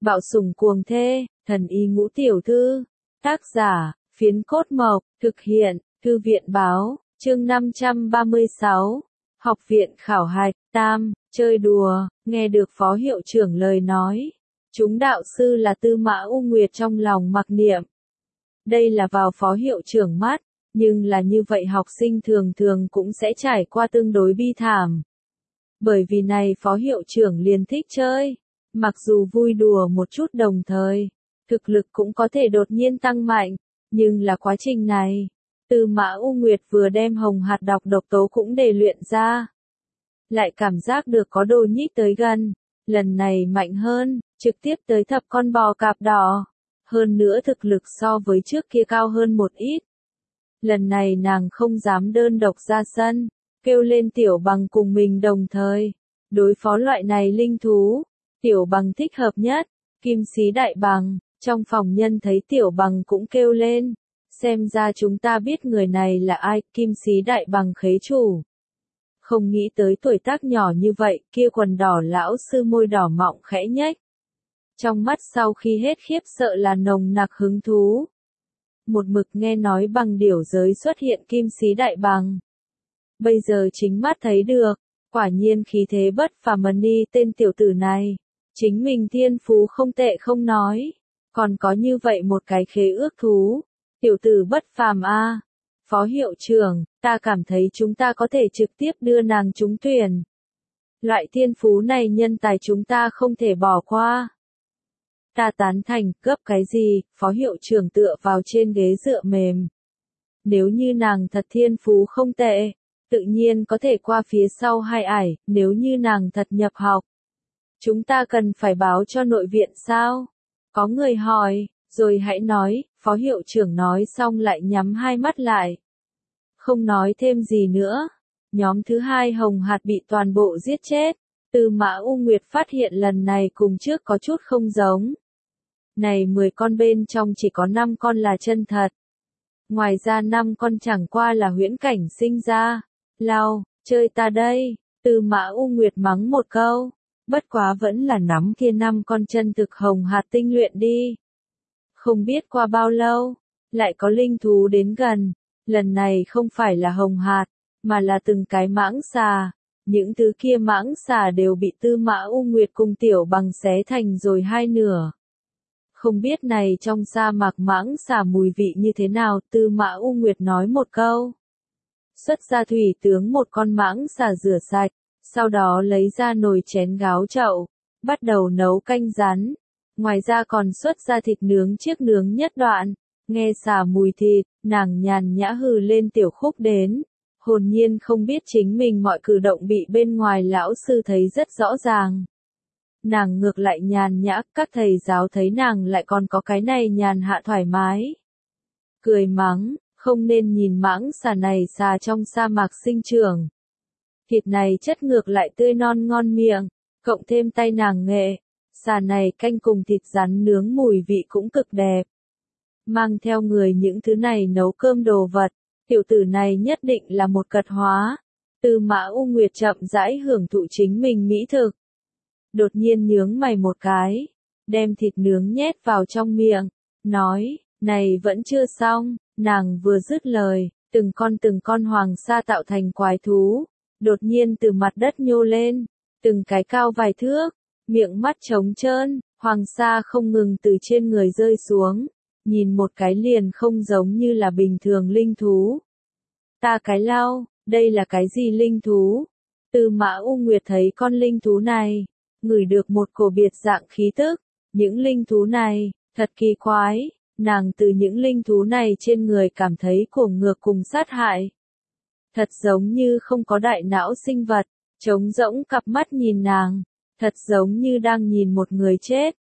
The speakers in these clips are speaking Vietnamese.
Bạo sủng cuồng thê, thần y ngũ tiểu thư. Tác giả, Phiến Cốt Mộc, thực hiện, Thư viện Báo, chương 536. Học viện khảo hạch, tam, chơi đùa, nghe được phó hiệu trưởng lời nói. Chúng đạo sư là Tư Mã U Nguyệt trong lòng mặc niệm. Đây là vào phó hiệu trưởng mắt, nhưng là như vậy học sinh thường thường cũng sẽ trải qua tương đối bi thảm. Bởi vì này phó hiệu trưởng liền thích chơi, mặc dù vui đùa một chút đồng thời, thực lực cũng có thể đột nhiên tăng mạnh, nhưng là quá trình này, Tư Mã U Nguyệt vừa đem hồng hạt độc độc tố cũng để luyện ra. Lại cảm giác được có đồ nhích tới gần, lần này mạnh hơn, trực tiếp tới thập con bò cạp đỏ. Hơn nữa thực lực so với trước kia cao hơn một ít. Lần này nàng không dám đơn độc ra sân, kêu lên Tiểu Bằng cùng mình đồng thời. Đối phó loại này linh thú, Tiểu Bằng thích hợp nhất, Kim Sĩ Đại Bằng, trong phòng nhân thấy Tiểu Bằng cũng kêu lên. Xem ra chúng ta biết người này là ai, Kim Sĩ Đại Bằng khế chủ. Không nghĩ tới tuổi tác nhỏ như vậy, kia quần đỏ lão sư môi đỏ mọng khẽ nhếch. Trong mắt sau khi hết khiếp sợ là nồng nặc hứng thú. Một mực nghe nói bằng điểu giới xuất hiện Kim Sĩ Đại Bằng. Bây giờ chính mắt thấy được, quả nhiên khí thế bất phàm ni tên tiểu tử này. Chính mình thiên phú không tệ không nói, còn có như vậy một cái khế ước thú. Tiểu tử bất phàm a. Phó hiệu trưởng, ta cảm thấy chúng ta có thể trực tiếp đưa nàng trúng tuyển. Loại thiên phú này nhân tài chúng ta không thể bỏ qua. Ta tán thành, gấp cái gì, phó hiệu trưởng tựa vào trên ghế dựa mềm. Nếu như nàng thật thiên phú không tệ, tự nhiên có thể qua phía sau hai ải, nếu như nàng thật nhập học. Chúng ta cần phải báo cho nội viện sao? Có người hỏi, rồi hãy nói, phó hiệu trưởng nói xong lại nhắm hai mắt lại. Không nói thêm gì nữa. Nhóm thứ hai hồng hạt bị toàn bộ giết chết. Tư Mã U Nguyệt phát hiện lần này cùng trước có chút không giống. Này 10 con bên trong chỉ có 5 con là chân thật. Ngoài ra 5 con chẳng qua là huyễn cảnh sinh ra. Lao, chơi ta đây. Tư Mã U Nguyệt mắng một câu. Bất quá vẫn là nắm kia 5 con chân thực hồng hạt tinh luyện đi. Không biết qua bao lâu, lại có linh thú đến gần. Lần này không phải là hồng hạt, mà là từng cái mãng xà. Những thứ kia mãng xà đều bị Tư Mã U Nguyệt cùng Tiểu Bằng xé thành rồi hai nửa. Không biết này trong sa mạc mãng xà mùi vị như thế nào, Tư Mã U Nguyệt nói một câu. Xuất ra thủy tướng một con mãng xà rửa sạch, sau đó lấy ra nồi chén gáo chậu, bắt đầu nấu canh rắn. Ngoài ra còn xuất ra thịt nướng chiếc nướng nhất đoạn. Nghe xà mùi thịt, nàng nhàn nhã hừ lên tiểu khúc đến. Hồn nhiên không biết chính mình mọi cử động bị bên ngoài lão sư thấy rất rõ ràng. Nàng ngược lại nhàn nhã, các thầy giáo thấy nàng lại còn có cái này nhàn hạ thoải mái. Cười mắng, không nên nhìn mãng xà này xà trong sa mạc sinh trưởng. Thịt này chất ngược lại tươi non ngon miệng, cộng thêm tay nàng nghệ. Xà này canh cùng thịt rắn nướng mùi vị cũng cực đẹp. Mang theo người những thứ này nấu cơm đồ vật, tiểu tử này nhất định là một cật hóa. Tư Mã U Nguyệt chậm rãi hưởng thụ chính mình mỹ thực. Đột nhiên nhướng mày một cái, đem thịt nướng nhét vào trong miệng, nói, này vẫn chưa xong, nàng vừa dứt lời, từng con hoàng sa tạo thành quái thú, đột nhiên từ mặt đất nhô lên, từng cái cao vài thước, miệng mắt trống trơn, hoàng sa không ngừng từ trên người rơi xuống, nhìn một cái liền không giống như là bình thường linh thú. Ta cái lao, đây là cái gì linh thú? Tư Mã U Nguyệt thấy con linh thú này, ngửi được một cổ biệt dạng khí tức, những linh thú này, thật kỳ quái, nàng từ những linh thú này trên người cảm thấy cuồng ngược cùng sát hại. Thật giống như không có đại não sinh vật, trống rỗng cặp mắt nhìn nàng, thật giống như đang nhìn một người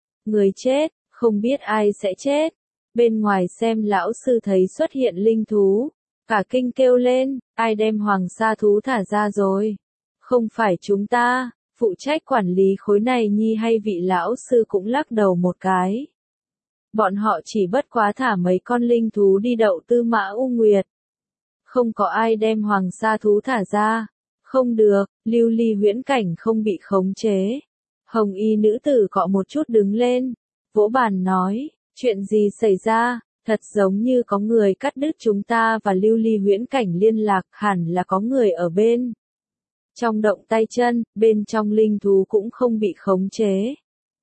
chết, không biết ai sẽ chết. Bên ngoài xem lão sư thấy xuất hiện linh thú, cả kinh kêu lên, ai đem hoàng sa thú thả ra rồi? Không phải chúng ta. Phụ trách quản lý khối này nhi hay vị lão sư cũng lắc đầu một cái. Bọn họ chỉ bất quá thả mấy con linh thú đi đậu Tư Mã U Nguyệt. Không có ai đem hoàng sa thú thả ra. Không được, lưu ly huyễn cảnh không bị khống chế. Hồng y nữ tử cọ một chút đứng lên. vỗ bàn nói, chuyện gì xảy ra, thật giống như có người cắt đứt chúng ta và Lưu Ly Huyễn Cảnh liên lạc, hẳn là có người ở bên trong động tay chân, bên trong linh thú cũng không bị khống chế.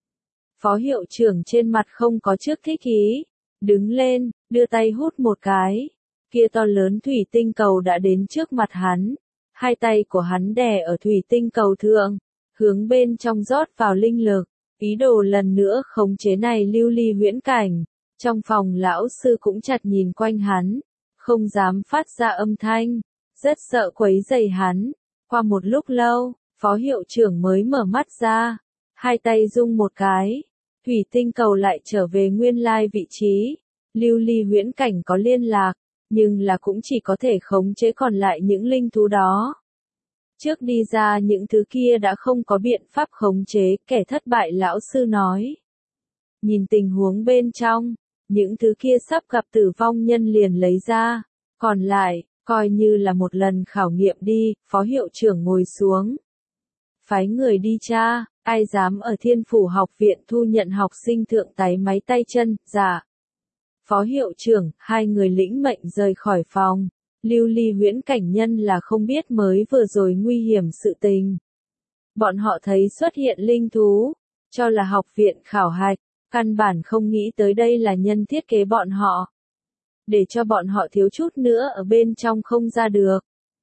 Phó hiệu trưởng trên mặt không có trước thích ý, đứng lên, đưa tay hút một cái, kia to lớn thủy tinh cầu đã đến trước mặt hắn, hai tay của hắn đè ở thủy tinh cầu thượng, hướng bên trong rót vào linh lực, ý đồ lần nữa khống chế này Lưu Ly Huyễn Cảnh. Trong phòng lão sư cũng chặt nhìn quanh hắn, không dám phát ra âm thanh, rất sợ quấy rầy hắn. Qua một lúc lâu, phó hiệu trưởng mới mở mắt ra, hai tay rung một cái, thủy tinh cầu lại trở về nguyên lai vị trí. Lưu Ly Huyễn Cảnh có liên lạc, nhưng là cũng chỉ có thể khống chế còn lại những linh thú đó. Trước đi ra những thứ kia đã không có biện pháp khống chế, kẻ thất bại lão sư nói. Nhìn tình huống bên trong, những thứ kia sắp gặp tử vong nhân liền lấy ra, còn lại, coi như là một lần khảo nghiệm đi, phó hiệu trưởng ngồi xuống. Phái người đi tra, ai dám ở Thiên Phủ học viện thu nhận học sinh thượng tái máy tay chân, dạ. Phó hiệu trưởng, hai người lĩnh mệnh rời khỏi phòng. Lưu Ly Huyễn Cảnh nhân là không biết mới vừa rồi nguy hiểm sự tình. Bọn họ thấy xuất hiện linh thú, cho là học viện khảo hạch, căn bản không nghĩ tới đây là nhân thiết kế bọn họ. Để cho bọn họ thiếu chút nữa ở bên trong không ra được.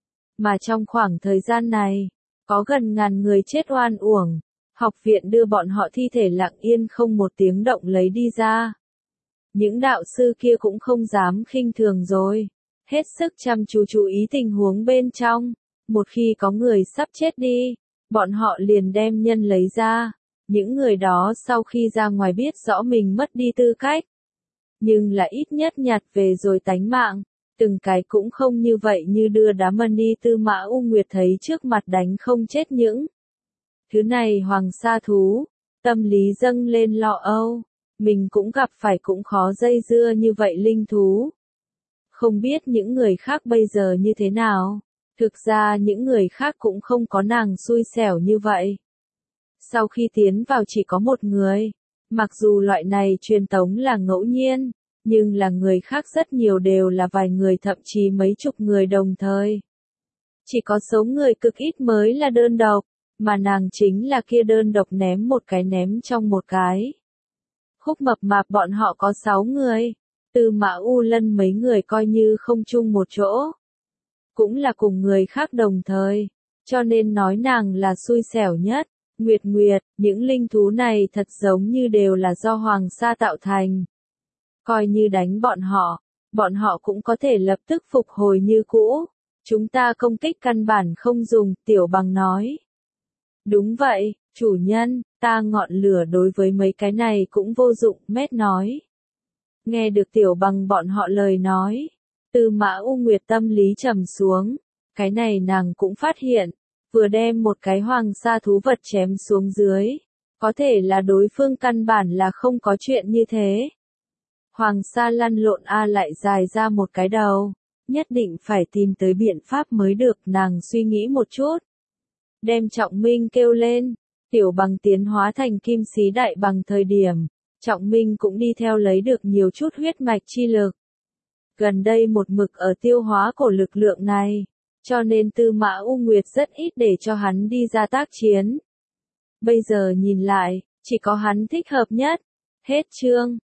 Mà trong khoảng thời gian này, có gần ngàn người chết oan uổng, học viện đưa bọn họ thi thể lặng yên không một tiếng động lấy đi ra. Những đạo sư kia cũng không dám khinh thường rồi. Hết sức chăm chú ý tình huống bên trong, một khi có người sắp chết đi, bọn họ liền đem nhân lấy ra, những người đó sau khi ra ngoài biết rõ mình mất đi tư cách, nhưng là ít nhất nhặt về rồi tánh mạng, từng cái cũng không như vậy như đưa đám money Tư Mã U Nguyệt thấy trước mặt đánh không chết những thứ này hoàng sa thú, tâm lý dâng lên lo âu, mình cũng gặp phải cũng khó dây dưa như vậy linh thú. Không biết những người khác bây giờ như thế nào, thực ra những người khác cũng không có nàng xui xẻo như vậy. Sau khi tiến vào chỉ có một người, mặc dù loại này truyền tống là ngẫu nhiên, nhưng là người khác rất nhiều đều là vài người thậm chí mấy chục người đồng thời. Chỉ có số người cực ít mới là đơn độc, mà nàng chính là kia đơn độc ném một cái ném trong một cái. Khúc Mập Mạp bọn họ có 6 người. Tư Mã U Lân mấy người coi như không chung một chỗ. Cũng là cùng người khác đồng thời, cho nên nói nàng là xui xẻo nhất. Nguyệt Nguyệt, những linh thú này thật giống như đều là do Hoàng Sa tạo thành. Coi như đánh bọn họ cũng có thể lập tức phục hồi như cũ. Chúng ta công kích căn bản không dùng, Tiểu Bằng nói. Đúng vậy, chủ nhân, ta ngọn lửa đối với mấy cái này cũng vô dụng, Mét nói. Nghe được Tiểu Bằng bọn họ lời nói, Tư Mã U Nguyệt tâm lý trầm xuống, cái này nàng cũng phát hiện, vừa đem một cái hoàng sa thú vật chém xuống dưới, có thể là đối phương căn bản là không có chuyện như thế. Hoàng sa lăn lộn lại dài ra một cái đầu, nhất định phải tìm tới biện pháp mới được, nàng suy nghĩ một chút. Đem Trọng Minh kêu lên, Tiểu Bằng tiến hóa thành kim sĩ đại bằng thời điểm. Trọng Minh cũng đi theo lấy được nhiều chút huyết mạch chi lực. Gần đây một mực ở tiêu hóa cổ lực lượng này, cho nên Tư Mã U Nguyệt rất ít để cho hắn đi ra tác chiến. Bây giờ nhìn lại, chỉ có hắn thích hợp nhất. Hết chương.